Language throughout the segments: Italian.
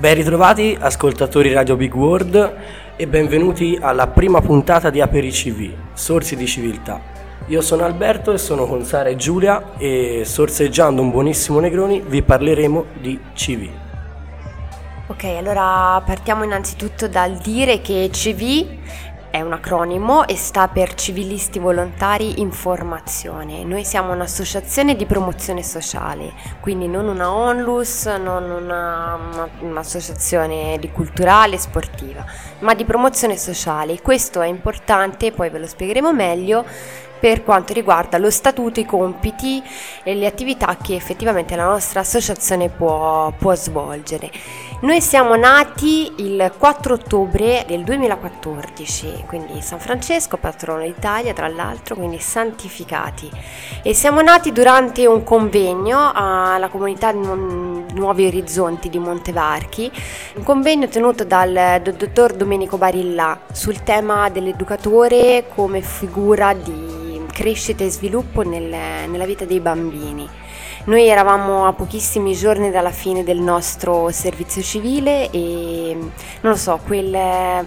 Ben ritrovati ascoltatori Radio Big World e benvenuti alla prima puntata di AperiCV, Sorsi di Civiltà. Io sono Alberto e sono con Sara e Giulia e sorseggiando un buonissimo Negroni vi parleremo di CV. Ok, allora partiamo innanzitutto dal dire che CV è un acronimo e sta per Civilisti Volontari in Formazione. Noi siamo un'associazione di promozione sociale, quindi non una onlus, non un'associazione di culturale e sportiva, ma di promozione sociale. Questo è importante, poi ve lo spiegheremo meglio, per quanto riguarda lo statuto, i compiti e le attività che effettivamente la nostra associazione può svolgere. Noi siamo nati il 4 ottobre del 2014, quindi San Francesco, patrono d'Italia tra l'altro, quindi santificati. E siamo nati durante un convegno alla comunità Nuovi Orizzonti di Montevarchi, un convegno tenuto dal dottor Domenico Barilla sul tema dell'educatore come figura di crescita e sviluppo nella vita dei bambini. Noi eravamo a pochissimi giorni dalla fine del nostro servizio civile e non lo so, il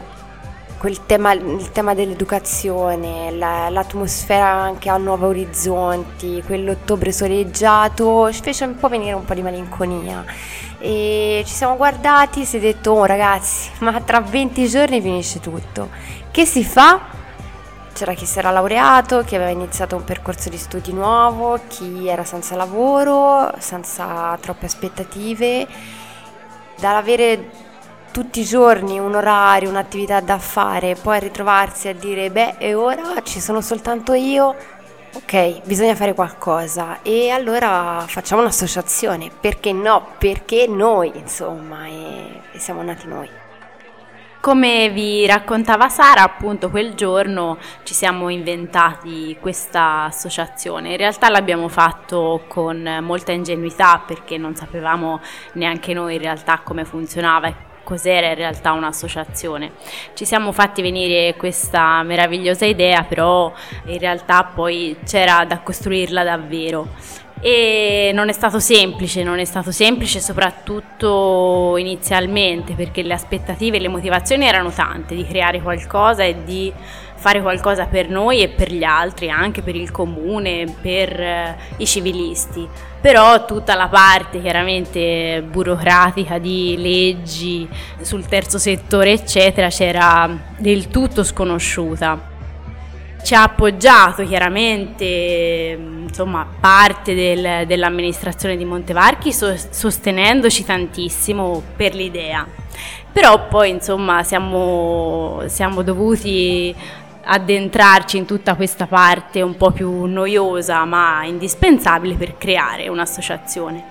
tema dell'educazione, l'atmosfera anche a Nuovi Orizzonti, quell'ottobre soleggiato ci fece un po' venire un po' di malinconia e ci siamo guardati e si è detto: oh ragazzi, ma tra 20 giorni finisce tutto, che si fa? C'era chi si era laureato, chi aveva iniziato un percorso di studi nuovo, chi era senza lavoro, senza troppe aspettative. Dall'avere tutti i giorni un orario, un'attività da fare, poi ritrovarsi a dire e ora ci sono soltanto io, ok, bisogna fare qualcosa e allora facciamo un'associazione, perché no? Perché noi, insomma, e siamo nati noi. Come vi raccontava Sara, appunto quel giorno ci siamo inventati questa associazione. In realtà l'abbiamo fatto con molta ingenuità perché non sapevamo neanche noi in realtà come funzionava e cos'era in realtà un'associazione. Ci siamo fatti venire questa meravigliosa idea, però in realtà poi c'era da costruirla davvero. E non è stato semplice soprattutto inizialmente, perché le aspettative e le motivazioni erano tante, di creare qualcosa e di fare qualcosa per noi e per gli altri, anche per il comune, per i civilisti. Però tutta la parte chiaramente burocratica di leggi sul terzo settore eccetera c'era del tutto sconosciuta. Ci ha appoggiato chiaramente parte dell'amministrazione di Montevarchi sostenendoci tantissimo per l'idea, però poi siamo dovuti addentrarci in tutta questa parte un po' più noiosa ma indispensabile per creare un'associazione.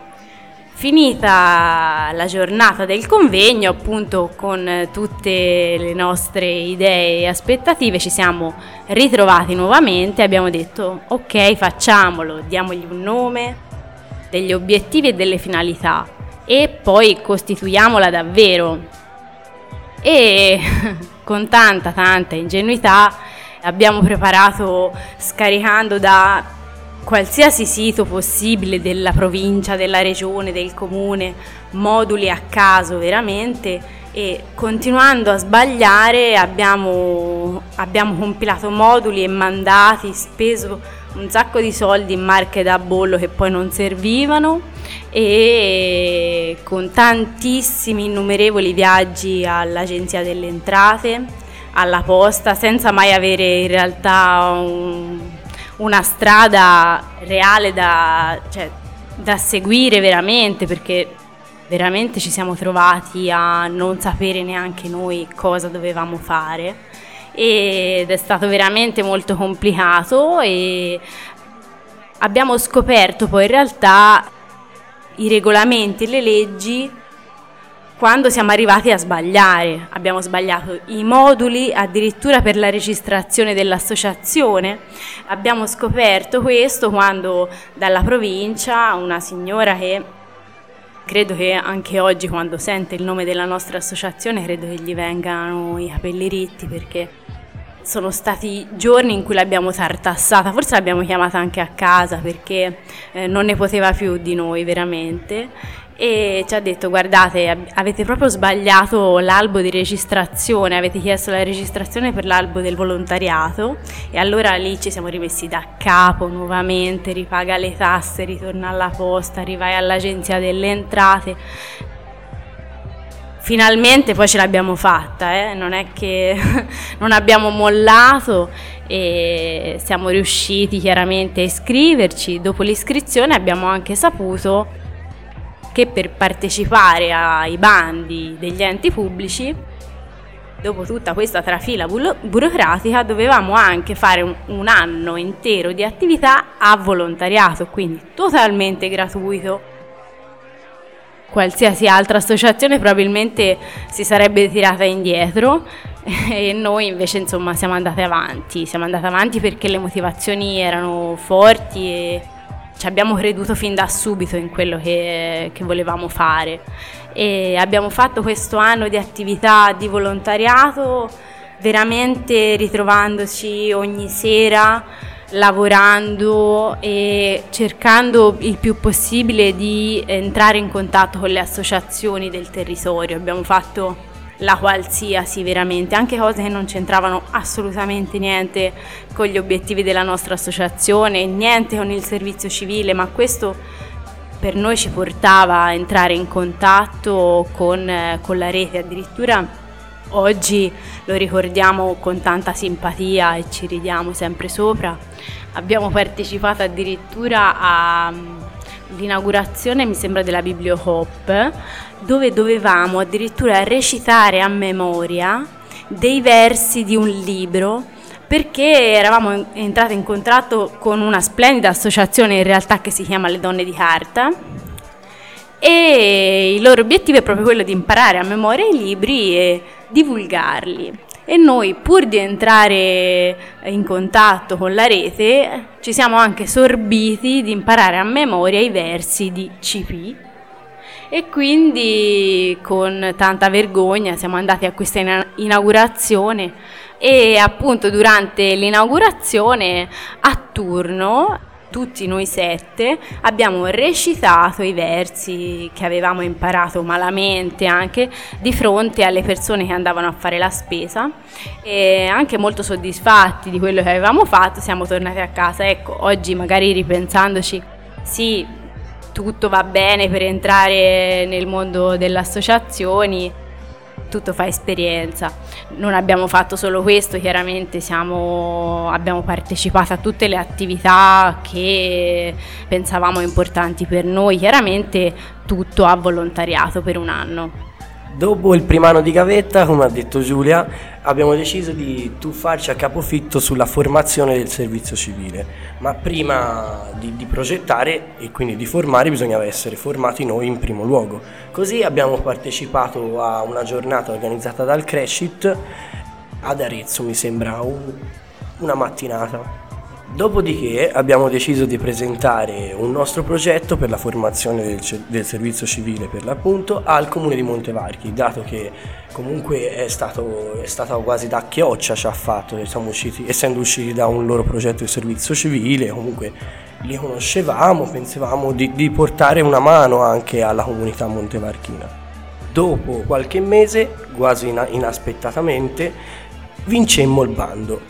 Finita la giornata del convegno, appunto con tutte le nostre idee e aspettative, ci siamo ritrovati nuovamente e abbiamo detto ok, facciamolo, diamogli un nome, degli obiettivi e delle finalità e poi costituiamola davvero. E con tanta ingenuità abbiamo preparato, scaricando da qualsiasi sito possibile della provincia, della regione, del comune, moduli a caso veramente, e continuando a sbagliare abbiamo compilato moduli e mandati, speso un sacco di soldi in marche da bollo che poi non servivano e con tantissimi innumerevoli viaggi all'Agenzia delle Entrate, alla posta, senza mai avere in realtà una strada reale da seguire veramente, perché veramente ci siamo trovati a non sapere neanche noi cosa dovevamo fare ed è stato veramente molto complicato e abbiamo scoperto poi in realtà i regolamenti e le leggi quando siamo arrivati a sbagliare. Abbiamo sbagliato i moduli addirittura per la registrazione dell'associazione. Abbiamo scoperto questo quando dalla provincia una signora che credo che anche oggi quando sente il nome della nostra associazione credo che gli vengano i capelli ritti, perché sono stati giorni in cui l'abbiamo tartassata, forse l'abbiamo chiamata anche a casa perché non ne poteva più di noi veramente. e ci ha detto: guardate, avete proprio sbagliato l'albo di registrazione, avete chiesto la registrazione per l'albo del volontariato. E allora lì ci siamo rimessi da capo nuovamente, ripaga le tasse, ritorna alla posta, rivai all'agenzia delle entrate. Finalmente poi ce l'abbiamo fatta, non è che non abbiamo mollato e siamo riusciti chiaramente a iscriverci. Dopo l'iscrizione abbiamo anche saputo che per partecipare ai bandi degli enti pubblici, dopo tutta questa trafila burocratica, dovevamo anche fare un anno intero di attività a volontariato, quindi totalmente gratuito. Qualsiasi altra associazione probabilmente si sarebbe tirata indietro e noi invece insomma siamo andate avanti perché le motivazioni erano forti e ci abbiamo creduto fin da subito in quello che volevamo fare, e abbiamo fatto questo anno di attività di volontariato veramente ritrovandoci ogni sera, lavorando e cercando il più possibile di entrare in contatto con le associazioni del territorio. Abbiamo fatto la qualsiasi, veramente, anche cose che non c'entravano assolutamente niente con gli obiettivi della nostra associazione, niente con il servizio civile, ma questo per noi ci portava a entrare in contatto con la rete. Addirittura oggi lo ricordiamo con tanta simpatia e ci ridiamo sempre sopra. Abbiamo partecipato addirittura all'inaugurazione, mi sembra, della Bibliocoop, dove dovevamo addirittura recitare a memoria dei versi di un libro, perché eravamo entrati in contatto con una splendida associazione in realtà che si chiama Le Donne di Carta, e il loro obiettivo è proprio quello di imparare a memoria i libri e divulgarli. E noi, pur di entrare in contatto con la rete, ci siamo anche sorbiti di imparare a memoria i versi di C.P. e quindi con tanta vergogna siamo andati a questa inaugurazione, e appunto durante l'inaugurazione a turno tutti noi 7 abbiamo recitato i versi che avevamo imparato malamente anche di fronte alle persone che andavano a fare la spesa, e anche molto soddisfatti di quello che avevamo fatto siamo tornati a casa. Ecco, oggi magari ripensandoci, sì, tutto va bene per entrare nel mondo delle associazioni, tutto fa esperienza. Non abbiamo fatto solo questo, chiaramente abbiamo partecipato a tutte le attività che pensavamo importanti per noi, chiaramente tutto a volontariato per un anno. Dopo il primo anno di gavetta, come ha detto Giulia, abbiamo deciso di tuffarci a capofitto sulla formazione del servizio civile, ma prima di progettare e quindi di formare bisognava essere formati noi in primo luogo. Così abbiamo partecipato a una giornata organizzata dal Crescit ad Arezzo, mi sembra una mattinata. Dopodiché abbiamo deciso di presentare un nostro progetto per la formazione del servizio civile, per l'appunto, al Comune di Montevarchi, dato che comunque è stata quasi da chioccia ci ha fatto, essendo usciti da un loro progetto di servizio civile, comunque li conoscevamo, pensavamo di portare una mano anche alla comunità montevarchina. Dopo qualche mese, quasi inaspettatamente, vincemmo il bando.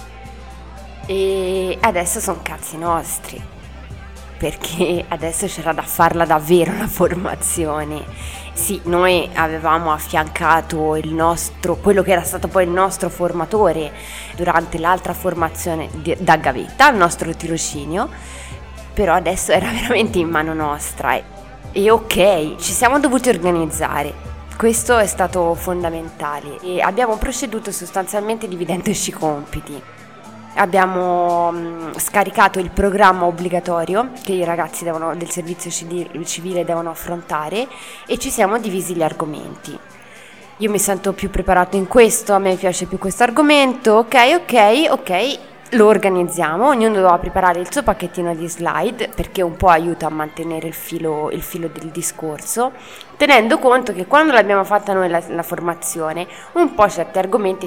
E adesso sono cazzi nostri, perché adesso c'era da farla davvero la formazione. Sì, noi avevamo affiancato quello che era stato poi il nostro formatore durante l'altra formazione da gavetta, il nostro tirocinio, però adesso era veramente in mano nostra e ok, ci siamo dovuti organizzare. Questo è stato fondamentale e abbiamo proceduto sostanzialmente dividendoci i compiti. Abbiamo scaricato il programma obbligatorio che i ragazzi del servizio civile devono affrontare e ci siamo divisi gli argomenti. Io mi sento più preparato in questo, a me piace più questo argomento, ok, lo organizziamo, ognuno doveva preparare il suo pacchettino di slide perché un po' aiuta a mantenere il filo del discorso, tenendo conto che quando l'abbiamo fatta noi la formazione, un po' certi argomenti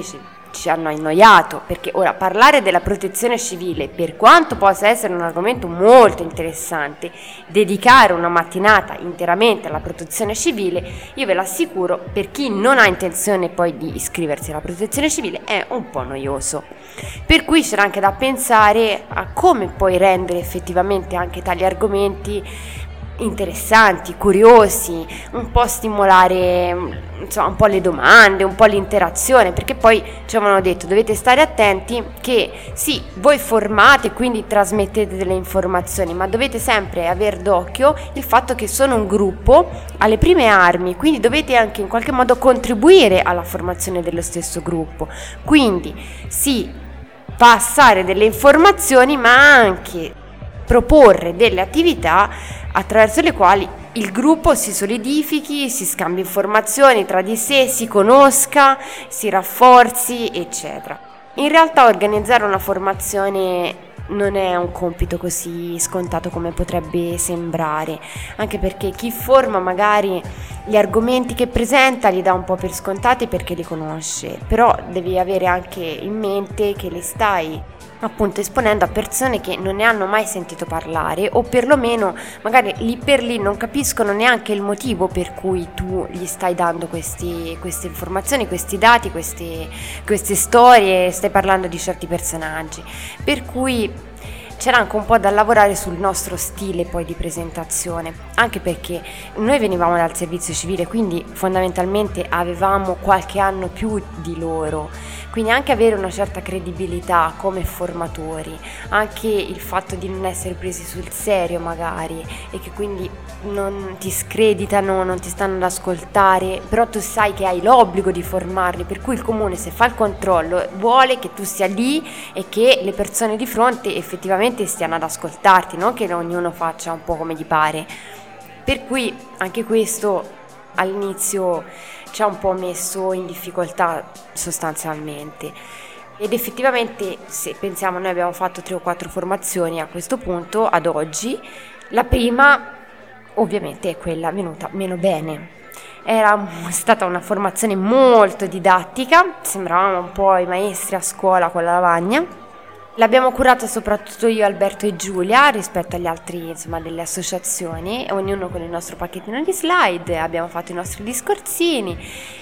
ci hanno annoiato, perché ora parlare della protezione civile, per quanto possa essere un argomento molto interessante, dedicare una mattinata interamente alla protezione civile, io ve l'assicuro, per chi non ha intenzione poi di iscriversi alla protezione civile è un po' noioso. Per cui c'era anche da pensare a come poi rendere effettivamente anche tali argomenti interessanti, curiosi, un po' stimolare, insomma, un po' le domande, un po' l'interazione, perché poi ci avevano detto dovete stare attenti che sì, voi formate, quindi trasmettete delle informazioni, ma dovete sempre aver d'occhio il fatto che sono un gruppo alle prime armi, quindi dovete anche in qualche modo contribuire alla formazione dello stesso gruppo, quindi sì, passare delle informazioni, ma anche proporre delle attività attraverso le quali il gruppo si solidifichi, si scambi informazioni tra di sé, si conosca, si rafforzi, eccetera. In realtà organizzare una formazione non è un compito così scontato come potrebbe sembrare, anche perché chi forma magari gli argomenti che presenta li dà un po' per scontati perché li conosce, però devi avere anche in mente che li stai appunto esponendo a persone che non ne hanno mai sentito parlare, o perlomeno magari lì per lì non capiscono neanche il motivo per cui tu gli stai dando queste informazioni, questi dati, queste storie, stai parlando di certi personaggi, per cui c'era anche un po' da lavorare sul nostro stile poi di presentazione, anche perché noi venivamo dal servizio civile, quindi fondamentalmente avevamo qualche anno più di loro, quindi anche avere una certa credibilità come formatori, anche il fatto di non essere presi sul serio magari e che quindi non ti screditano, non ti stanno ad ascoltare, però tu sai che hai l'obbligo di formarli, per cui il comune, se fa il controllo, vuole che tu sia lì e che le persone di fronte effettivamente stiano ad ascoltarti, non che ognuno faccia un po' come gli pare. Per cui anche questo all'inizio ci ha un po' messo in difficoltà sostanzialmente, ed effettivamente se pensiamo, noi abbiamo fatto 3 o 4 formazioni a questo punto ad oggi. La prima ovviamente è quella venuta meno bene, era stata una formazione molto didattica, sembravamo un po' i maestri a scuola con la lavagna. L'abbiamo curata soprattutto io, Alberto e Giulia, rispetto agli altri, insomma, delle associazioni, ognuno con il nostro pacchettino di slide, abbiamo fatto i nostri discorsini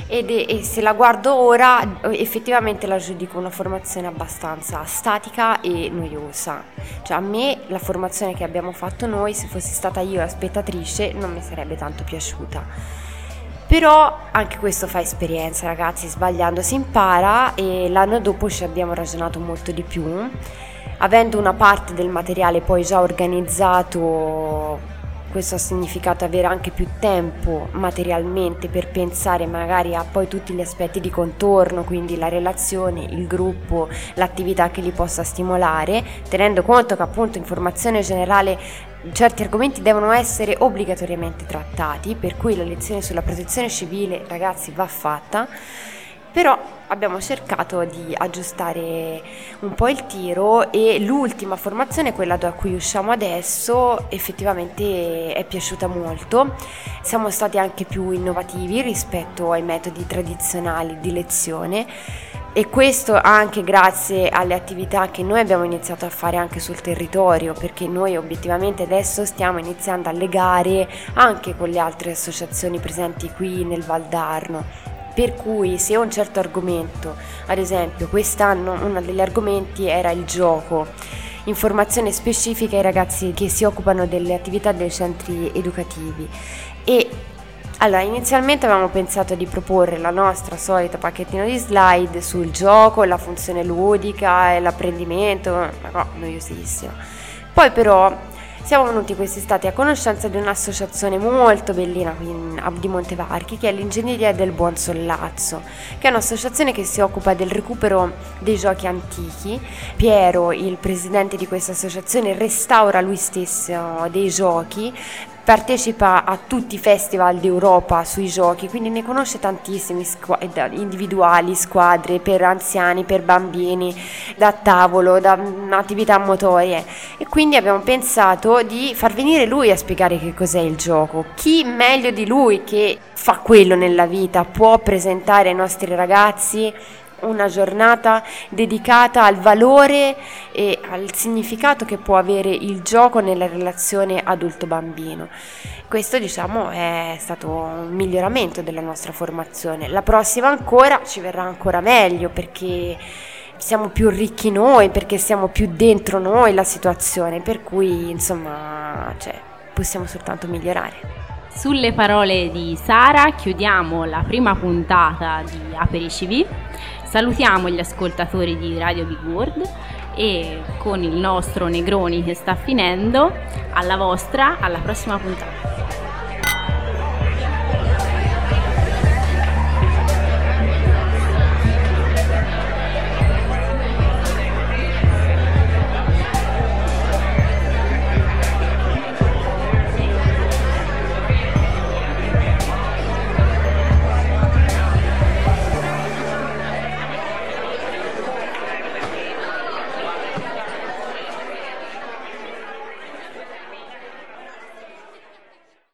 e se la guardo ora effettivamente la giudico una formazione abbastanza statica e noiosa. Cioè, a me la formazione che abbiamo fatto noi, se fossi stata io la spettatrice, non mi sarebbe tanto piaciuta. Però anche questo fa esperienza, ragazzi, sbagliando si impara, e l'anno dopo ci abbiamo ragionato molto di più, avendo una parte del materiale poi già organizzato. Questo ha significato avere anche più tempo materialmente per pensare magari a poi tutti gli aspetti di contorno, quindi la relazione, il gruppo, l'attività che li possa stimolare, tenendo conto che appunto in formazione generale certi argomenti devono essere obbligatoriamente trattati, per cui la lezione sulla protezione civile, ragazzi, va fatta. Però abbiamo cercato di aggiustare un po' il tiro, e l'ultima formazione, quella da cui usciamo adesso, effettivamente è piaciuta molto. Siamo stati anche più innovativi rispetto ai metodi tradizionali di lezione, e questo anche grazie alle attività che noi abbiamo iniziato a fare anche sul territorio, perché noi obiettivamente adesso stiamo iniziando a legare anche con le altre associazioni presenti qui nel Valdarno. Per cui se un certo argomento, ad esempio quest'anno uno degli argomenti era il gioco, informazione specifica ai ragazzi che si occupano delle attività dei centri educativi, e allora inizialmente avevamo pensato di proporre la nostra solita pacchettino di slide sul gioco, la funzione ludica e l'apprendimento, no, noiosissimo. Poi però siamo venuti quest'estate a conoscenza di un'associazione molto bellina di Montevarchi, che è l'Ingegneria del Buon Sollazzo, che è un'associazione che si occupa del recupero dei giochi antichi. Piero, il presidente di questa associazione, restaura lui stesso dei giochi, partecipa a tutti i festival d'Europa sui giochi, quindi ne conosce tantissimi, individuali, squadre, per anziani, per bambini, da tavolo, da attività motorie, e quindi abbiamo pensato di far venire lui a spiegare che cos'è il gioco. Chi meglio di lui, che fa quello nella vita, può presentare ai nostri ragazzi una giornata dedicata al valore e al significato che può avere il gioco nella relazione adulto-bambino. Questo, diciamo, è stato un miglioramento della nostra formazione. La prossima ancora ci verrà ancora meglio, perché siamo più ricchi noi, perché siamo più dentro noi la situazione, per cui insomma, possiamo soltanto migliorare. Sulle parole di Sara chiudiamo la prima puntata di AperiCV, salutiamo gli ascoltatori di Radio Big World e con il nostro Negroni che sta finendo, alla prossima puntata.